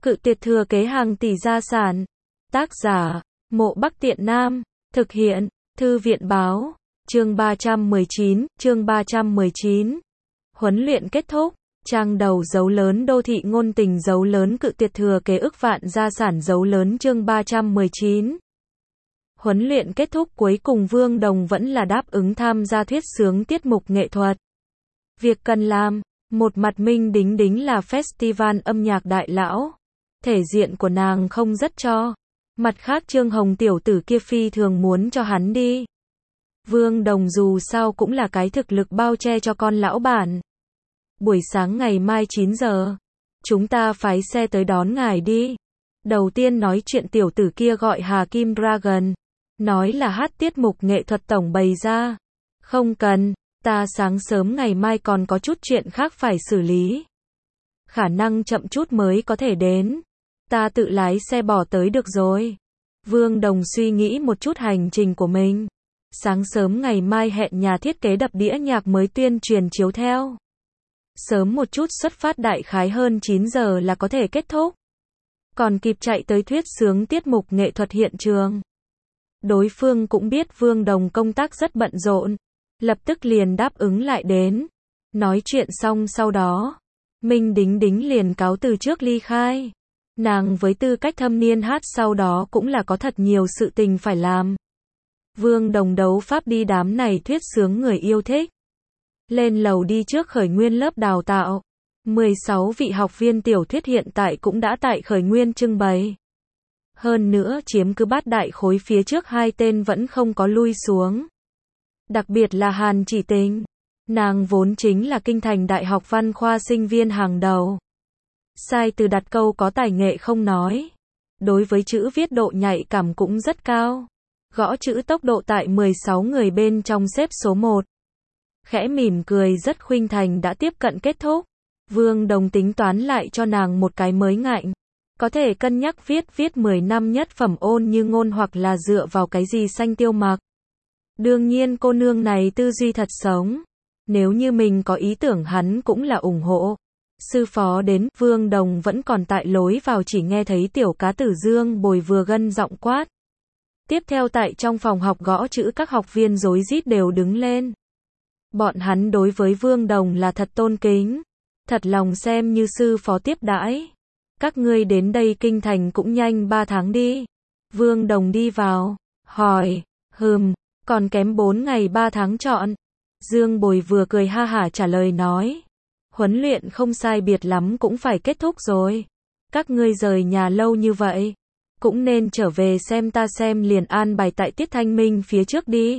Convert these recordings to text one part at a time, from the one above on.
Cự tuyệt thừa kế hàng tỷ gia sản. Tác giả, Mộ Bắc Tiện Nam. Thực hiện, Thư viện báo. Chương 319. Huấn luyện kết thúc. Trang đầu dấu lớn đô thị ngôn tình dấu lớn cự tuyệt thừa kế ức vạn gia sản dấu lớn chương 319. Huấn luyện kết thúc cuối cùng Vương Đồng vẫn là đáp ứng tham gia thuyết xướng tiết mục nghệ thuật. Việc cần làm, một mặt Minh Đính Đính là festival âm nhạc đại lão. Thể diện của nàng không rất cho. Mặt khác Trương Hồng tiểu tử kia phi thường muốn cho hắn đi. Vương Đồng dù sao cũng là cái thực lực bao che cho con lão bản. Buổi sáng ngày mai 9 giờ, chúng ta phái xe tới đón ngài đi. Đầu tiên nói chuyện tiểu tử kia gọi Hà Kim Dragon. Nói là hát tiết mục nghệ thuật tổng bày ra. Không cần, ta sáng sớm ngày mai còn có chút chuyện khác phải xử lý. Khả năng chậm chút mới có thể đến. Ta tự lái xe bỏ tới được rồi. Vương Đồng suy nghĩ một chút hành trình của mình. Sáng sớm ngày mai hẹn nhà thiết kế đập đĩa nhạc mới tuyên truyền chiếu theo. Sớm một chút xuất phát đại khái hơn 9 giờ là có thể kết thúc. Còn kịp chạy tới thuyết xướng tiết mục nghệ thuật hiện trường. Đối phương cũng biết Vương Đồng công tác rất bận rộn. Lập tức liền đáp ứng lại đến. Nói chuyện xong sau đó, Minh Đính Đính liền cáo từ trước ly khai. Nàng với tư cách thâm niên hát sau đó cũng là có thật nhiều sự tình phải làm. Vương Đồng đấu pháp đi đám này thuyết xướng người yêu thích. Lên lầu đi trước khởi nguyên lớp đào tạo. 16 vị học viên tiểu thuyết hiện tại cũng đã tại khởi nguyên trưng bày. Hơn nữa chiếm cứ bát đại khối phía trước hai tên vẫn không có lui xuống. Đặc biệt là Hàn Chỉ Tình. Nàng vốn chính là kinh thành đại học văn khoa sinh viên hàng đầu. Sai từ đặt câu có tài nghệ không nói. Đối với chữ viết độ nhạy cảm cũng rất cao. Gõ chữ tốc độ tại 16 người bên trong xếp số 1. Khẽ mỉm cười rất khuynh thành đã tiếp cận kết thúc. Vương Đồng tính toán lại cho nàng một cái mới ngạnh. Có thể cân nhắc viết 10 năm nhất phẩm ôn như ngôn hoặc là dựa vào cái gì xanh tiêu mặc. Đương nhiên cô nương này tư duy thật sống. Nếu như mình có ý tưởng hắn cũng là ủng hộ. Sư phó đến, Vương Đồng vẫn còn tại lối vào chỉ nghe thấy tiểu cá tử Dương Bồi vừa gân giọng quát. Tiếp theo tại trong phòng học gõ chữ các học viên rối rít đều đứng lên. Bọn hắn đối với Vương Đồng là thật tôn kính. Thật lòng xem như sư phó tiếp đãi. Các ngươi đến đây kinh thành cũng nhanh 3 tháng đi. Vương Đồng đi vào, hỏi, còn kém 4 ngày 3 tháng chọn. Dương Bồi vừa cười ha hả trả lời nói. Huấn luyện không sai biệt lắm cũng phải kết thúc rồi. Các ngươi rời nhà lâu như vậy. Cũng nên trở về xem ta xem liền an bài tại tiết thanh minh phía trước đi.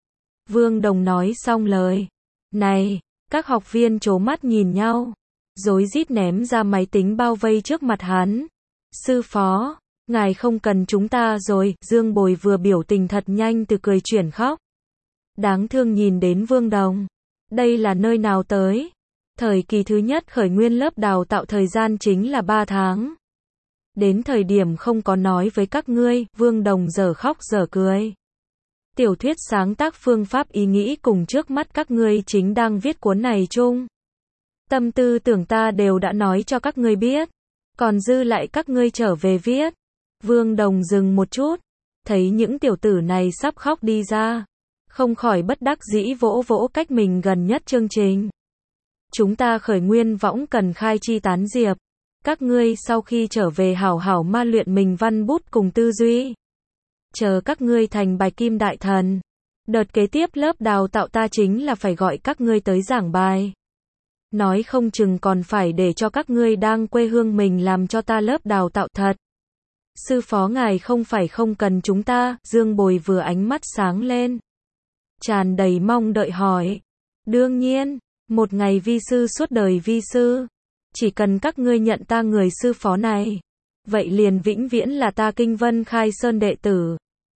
Vương Đồng nói xong lời này, các học viên trố mắt nhìn nhau. Rối rít ném ra máy tính bao vây trước mặt hắn. Sư phó, ngài không cần chúng ta rồi. Dương Bồi vừa biểu tình thật nhanh từ cười chuyển khóc. Đáng thương nhìn đến Vương Đồng. Đây là nơi nào tới? Thời kỳ thứ nhất khởi nguyên lớp đào tạo thời gian chính là 3 tháng. Đến thời điểm không có nói với các ngươi, Vương Đồng giờ khóc giờ cười. Tiểu thuyết sáng tác phương pháp ý nghĩ cùng trước mắt các ngươi chính đang viết cuốn này chung. Tâm tư tưởng ta đều đã nói cho các ngươi biết. Còn dư lại các ngươi trở về viết. Vương Đồng dừng một chút. Thấy những tiểu tử này sắp khóc đi ra. Không khỏi bất đắc dĩ vỗ vỗ cách mình gần nhất chương trình. Chúng ta khởi nguyên võng cần khai chi tán diệp. Các ngươi sau khi trở về hảo hảo ma luyện mình văn bút cùng tư duy. Chờ các ngươi thành bạch kim đại thần. Đợt kế tiếp lớp đào tạo ta chính là phải gọi các ngươi tới giảng bài. Nói không chừng còn phải để cho các ngươi đang quê hương mình làm cho ta lớp đào tạo thật. Sư phó ngài không phải không cần chúng ta, Dương Bồi vừa ánh mắt sáng lên. Tràn đầy mong đợi hỏi. Đương nhiên, một ngày vi sư suốt đời vi sư. Chỉ cần các ngươi nhận ta người sư phó này. Vậy liền vĩnh viễn là ta Kinh Vân Khai Sơn đệ tử.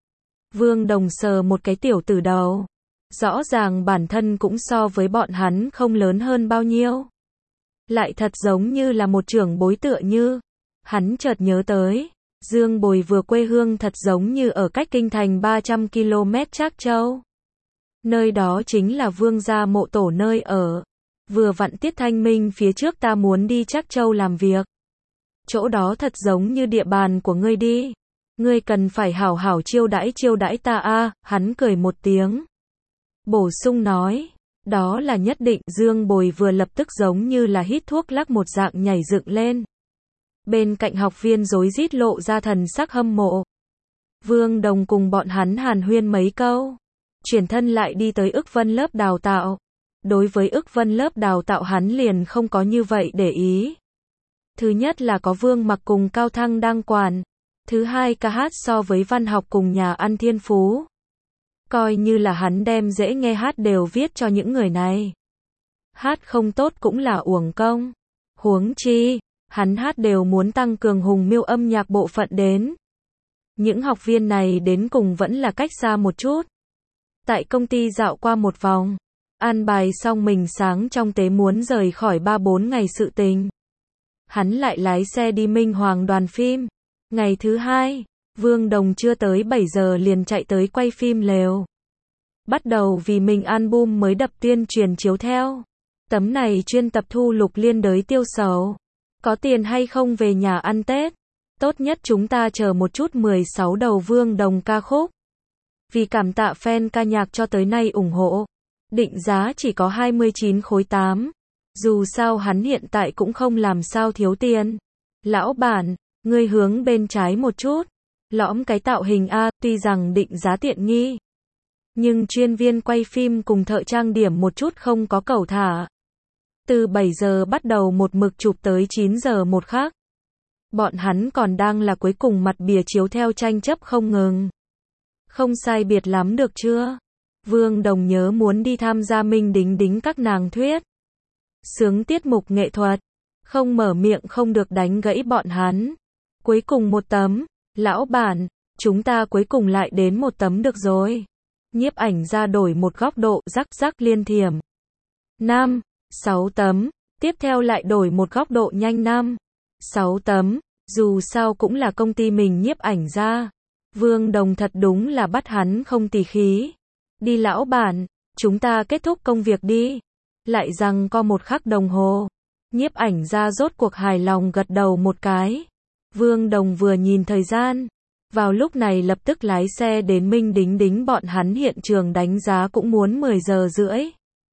Vương Đồng sờ một cái tiểu tử đầu. Rõ ràng bản thân cũng so với bọn hắn không lớn hơn bao nhiêu. Lại thật giống như là một trưởng bối tựa như. Hắn chợt nhớ tới. Dương Bồi vừa quê hương thật giống như ở cách kinh thành 300 km Trác Châu. Nơi đó chính là Vương gia mộ tổ nơi ở. Vừa vặn tiết thanh minh phía trước ta muốn đi Trác Châu làm việc. chỗ đó thật giống như địa bàn của ngươi đi. Ngươi cần phải hảo hảo chiêu đãi ta a. Hắn cười một tiếng. Bổ sung nói. Đó là nhất định. Dương Bồi vừa lập tức giống như là hít thuốc lắc một dạng nhảy dựng lên. Bên cạnh học viên rối rít lộ ra thần sắc hâm mộ. Vương Đồng cùng bọn hắn hàn huyên mấy câu. Chuyển thân lại đi tới ức vân lớp đào tạo. Đối với ức vân lớp đào tạo hắn liền không có như vậy để ý. Thứ nhất là có Vương Mặc cùng Cao Thăng đang quản. Thứ hai ca hát so với văn học cùng nhà ăn thiên phú. Coi như là hắn đem dễ nghe hát đều viết cho những người này. Hát không tốt cũng là uổng công. Huống chi, hắn hát đều muốn tăng cường hùng miêu âm nhạc bộ phận đến. Những học viên này đến cùng vẫn là cách xa một chút. Tại công ty dạo qua một vòng. An bài xong mình sáng trong tế muốn rời khỏi 3-4 ngày sự tình. Hắn lại lái xe đi Minh Hoàng đoàn phim. Ngày thứ hai, Vương Đồng chưa tới 7 giờ liền chạy tới quay phim lều. Bắt đầu vì mình album mới đập tuyên truyền chiếu theo. Tấm này chuyên tập thu lục liên đới tiêu sầu. Có tiền hay không về nhà ăn Tết? Tốt nhất chúng ta chờ một chút 16 đầu Vương Đồng ca khúc. Vì cảm tạ fan ca nhạc cho tới nay ủng hộ. Định giá chỉ có 29 khối 8. Dù sao hắn hiện tại cũng không làm sao thiếu tiền. Lão bản, ngươi hướng bên trái một chút. Lõm cái tạo hình A, tuy rằng định giá tiện nghi. Nhưng chuyên viên quay phim cùng thợ trang điểm một chút không có cẩu thả. Từ 7 giờ bắt đầu một mực chụp tới 9 giờ một khắc. Bọn hắn còn đang là cuối cùng mặt bìa chiếu theo tranh chấp không ngừng. Không sai biệt lắm được chưa? Vương Đồng nhớ muốn đi tham gia Minh Đính Đính các nàng thuyết. Sướng tiết mục nghệ thuật. Không mở miệng không được đánh gãy bọn hắn. Cuối cùng một tấm. Lão bản, chúng ta cuối cùng lại đến một tấm được rồi. Nhiếp ảnh ra đổi một góc độ, rắc rắc liên thiểm. 5, 6 tấm. Tiếp theo lại đổi một góc độ nhanh 5, 6 tấm. Dù sao cũng là công ty mình nhiếp ảnh ra. Vương Đồng thật đúng là bắt hắn không tỉ khí. Đi lão bản, chúng ta kết thúc công việc đi. Lại rằng có một khắc đồng hồ. Nhiếp ảnh ra rốt cuộc hài lòng gật đầu một cái. Vương Đồng vừa nhìn thời gian. Vào lúc này lập tức lái xe đến Minh Đính Đính bọn hắn hiện trường đánh giá cũng muốn 10 giờ rưỡi.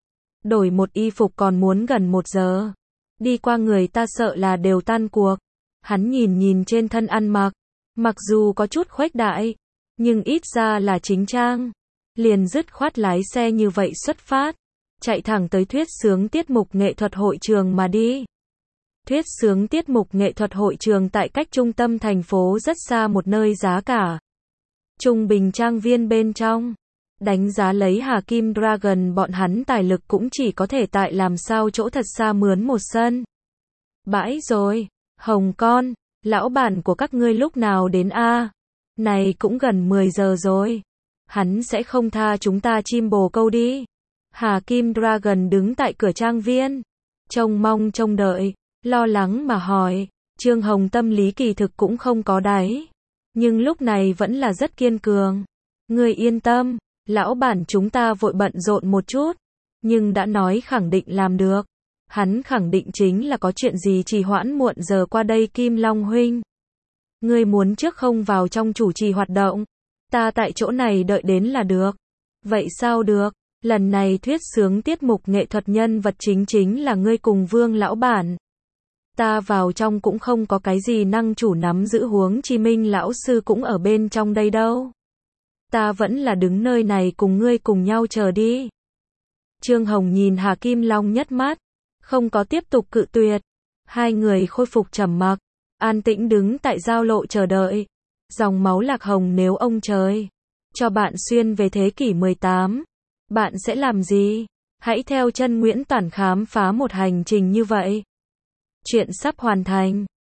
Đổi một y phục còn muốn gần 1 giờ. Đi qua người ta sợ là đều tan cuộc. Hắn nhìn trên thân ăn mặc. Mặc dù có chút khuếch đại. Nhưng ít ra là chính trang. Liền dứt khoát lái xe như vậy xuất phát. Chạy thẳng tới thuyết sướng tiết mục nghệ thuật hội trường mà đi. Thuyết sướng tiết mục nghệ thuật hội trường tại cách trung tâm thành phố rất xa một nơi giá cả trung bình trang viên bên trong. Đánh giá lấy Hà Kim Dragon bọn hắn tài lực cũng chỉ có thể tại làm sao chỗ thật xa mướn một sân. Bãi rồi, Hồng con, lão bản của các ngươi lúc nào đến a? Này cũng gần 10 giờ rồi. Hắn sẽ không tha chúng ta chim bồ câu đi. Hà Kim Dragon đứng tại cửa trang viên. Trông mong trông đợi. Lo lắng mà hỏi. Trương Hồng tâm lý kỳ thực cũng không có đáy. Nhưng lúc này vẫn là rất kiên cường. Ngươi yên tâm. Lão bản chúng ta vội bận rộn một chút. Nhưng đã nói khẳng định làm được. Hắn khẳng định chính là có chuyện gì trì hoãn muộn giờ qua đây Kim Long huynh. Ngươi muốn trước không vào trong chủ trì hoạt động. Ta tại chỗ này đợi đến là được. Vậy sao được? Lần này thuyết sướng tiết mục nghệ thuật nhân vật chính là ngươi cùng Vương lão bản. Ta vào trong cũng không có cái gì năng chủ nắm giữ huống chi Minh lão sư cũng ở bên trong đây đâu. Ta vẫn là đứng nơi này cùng ngươi cùng nhau chờ đi. Trương Hồng nhìn Hà Kim Long nhất mắt. Không có tiếp tục cự tuyệt. Hai người khôi phục trầm mặc. An tĩnh đứng tại giao lộ chờ đợi. Dòng máu lạc hồng nếu ông trời cho bạn xuyên về thế kỷ 18. Bạn sẽ làm gì? Hãy theo chân Nguyễn Toản khám phá một hành trình như vậy. Chuyện sắp hoàn thành.